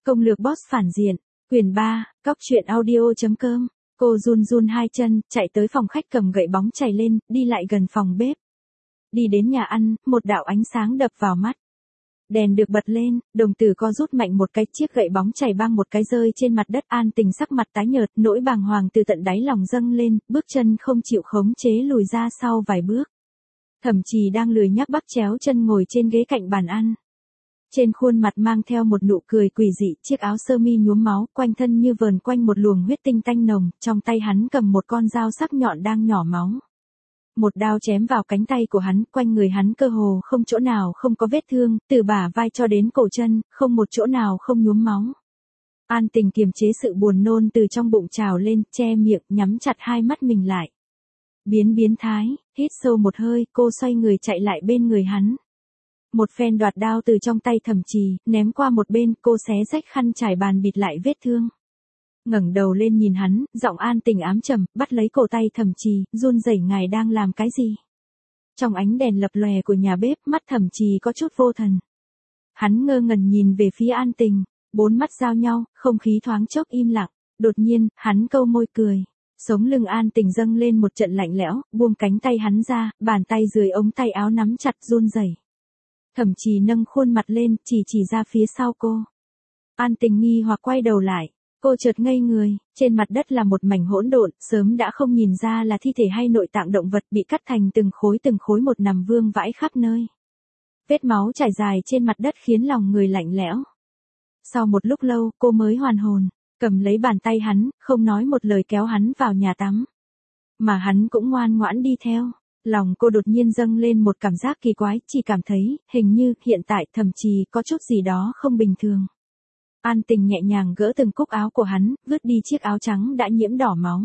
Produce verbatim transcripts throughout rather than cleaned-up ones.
Công lược boss phản diện, quyển ba, cóc truyện audio.com. Cô run run hai chân, chạy tới phòng khách cầm gậy bóng chày lên, đi lại gần phòng bếp. Đi đến nhà ăn, một đạo ánh sáng đập vào mắt. Đèn được bật lên, đồng tử co rút mạnh một cái, chiếc gậy bóng chày bang một cái rơi trên mặt đất. An Tình sắc mặt tái nhợt, nỗi bàng hoàng từ tận đáy lòng dâng lên, bước chân không chịu khống chế lùi ra sau vài bước. Thẩm Trì đang lười nhác bắt chéo chân ngồi trên ghế cạnh bàn ăn. Trên khuôn mặt mang theo một nụ cười quỷ dị, chiếc áo sơ mi nhuốm máu, quanh thân như vờn quanh một luồng huyết tinh tanh nồng, trong tay hắn cầm một con dao sắc nhọn đang nhỏ máu. Một đao chém vào cánh tay của hắn, quanh người hắn cơ hồ không chỗ nào không có vết thương, từ bả vai cho đến cổ chân, không một chỗ nào không nhuốm máu. An Tình kiềm chế sự buồn nôn từ trong bụng trào lên, che miệng, nhắm chặt hai mắt mình lại. Biến biến thái, hít sâu một hơi, cô xoay người chạy lại bên người hắn. Một phen đoạt đao từ trong tay Thẩm Trì, ném qua một bên, cô xé rách khăn trải bàn bịt lại vết thương. Ngẩng đầu lên nhìn hắn, giọng An Tình ám trầm, bắt lấy cổ tay Thẩm Trì, run rẩy, ngài đang làm cái gì? Trong ánh đèn lập lòe của nhà bếp, mắt Thẩm Trì có chút vô thần. Hắn ngơ ngẩn nhìn về phía An Tình, bốn mắt giao nhau, không khí thoáng chốc im lặng. Đột nhiên, hắn câu môi cười. Sống lưng An Tình dâng lên một trận lạnh lẽo, buông cánh tay hắn ra, bàn tay dưới ống tay áo nắm chặt run rẩy. Thẩm Trì nâng khuôn mặt lên, chỉ chỉ ra phía sau cô. An Tình nghi hoặc quay đầu lại, cô chợt ngây người, trên mặt đất là một mảnh hỗn độn, sớm đã không nhìn ra là thi thể hay nội tạng động vật, bị cắt thành từng khối từng khối một nằm vương vãi khắp nơi. Vết máu trải dài trên mặt đất khiến lòng người lạnh lẽo. Sau một lúc lâu, cô mới hoàn hồn, cầm lấy bàn tay hắn, không nói một lời kéo hắn vào nhà tắm. Mà hắn cũng ngoan ngoãn đi theo. Lòng cô đột nhiên dâng lên một cảm giác kỳ quái, chỉ cảm thấy, hình như, hiện tại Thẩm Trì có chút gì đó không bình thường. An Tình nhẹ nhàng gỡ từng cúc áo của hắn, vứt đi chiếc áo trắng đã nhiễm đỏ máu.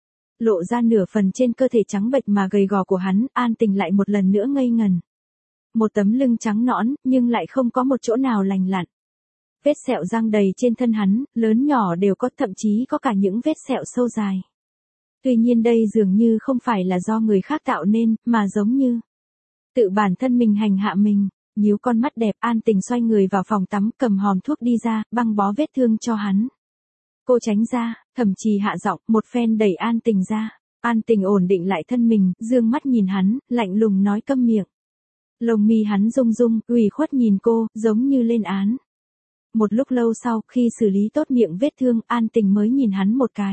Lộ ra nửa phần trên cơ thể trắng bệch mà gầy gò của hắn, An Tình lại một lần nữa ngây ngần. Một tấm lưng trắng nõn, nhưng lại không có một chỗ nào lành lặn. Vết sẹo răng đầy trên thân hắn, lớn nhỏ đều có, thậm chí có cả những vết sẹo sâu dài. Tuy nhiên đây dường như không phải là do người khác tạo nên, mà giống như tự bản thân mình hành hạ mình. Nhíu con mắt đẹp, An Tình xoay người vào phòng tắm, cầm hòm thuốc đi ra, băng bó vết thương cho hắn. Cô tránh ra, Thẩm Trì hạ giọng, một phen đẩy An Tình ra. An Tình ổn định lại thân mình, dương mắt nhìn hắn, lạnh lùng nói câm miệng. Lông mi hắn rung rung, ủy khuất nhìn cô, giống như lên án. Một lúc lâu sau, khi xử lý tốt miệng vết thương, An Tình mới nhìn hắn một cái.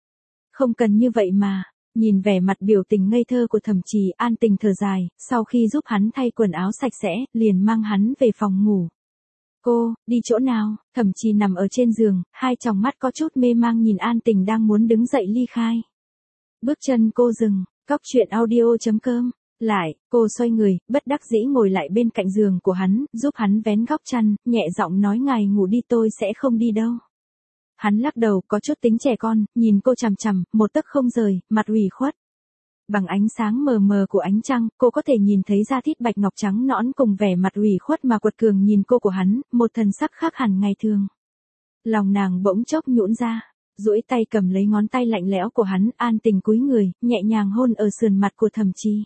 Không cần như vậy mà. Nhìn vẻ mặt biểu tình ngây thơ của Thẩm Trì, An Tình thở dài, sau khi giúp hắn thay quần áo sạch sẽ, liền mang hắn về phòng ngủ. Cô, đi chỗ nào? Thẩm Trì nằm ở trên giường, hai tròng mắt có chút mê mang nhìn An Tình đang muốn đứng dậy ly khai. Bước chân cô dừng, cóc truyện audio.com. Lại, cô xoay người, bất đắc dĩ ngồi lại bên cạnh giường của hắn, giúp hắn vén góc chăn, nhẹ giọng nói ngài ngủ đi, tôi sẽ không đi đâu. Hắn lắc đầu, có chút tính trẻ con, nhìn cô chằm chằm, một tấc không rời, mặt ủy khuất. Bằng ánh sáng mờ mờ của ánh trăng, cô có thể nhìn thấy da thịt bạch ngọc trắng nõn cùng vẻ mặt ủy khuất mà quật cường nhìn cô của hắn, một thần sắc khác hẳn ngày thường. Lòng nàng bỗng chốc nhũn ra, duỗi tay cầm lấy ngón tay lạnh lẽo của hắn, An Tình cúi người, nhẹ nhàng hôn ở sườn mặt của Thẩm Trì.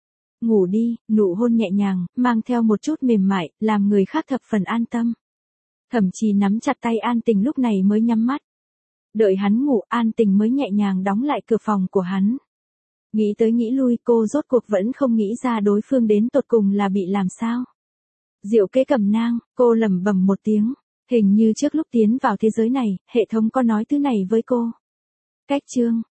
Ngủ đi, nụ hôn nhẹ nhàng, mang theo một chút mềm mại, làm người khác thập phần an tâm. Thẩm Trì nắm chặt tay An Tình lúc này mới nhắm mắt. Đợi hắn ngủ, An Tình mới nhẹ nhàng đóng lại cửa phòng của hắn. Nghĩ tới nghĩ lui, cô rốt cuộc vẫn không nghĩ ra đối phương đến tột cùng là bị làm sao. Diệu kế cầm nang, cô lẩm bẩm một tiếng. Hình như trước lúc tiến vào thế giới này, hệ thống có nói thứ này với cô. Cách chương.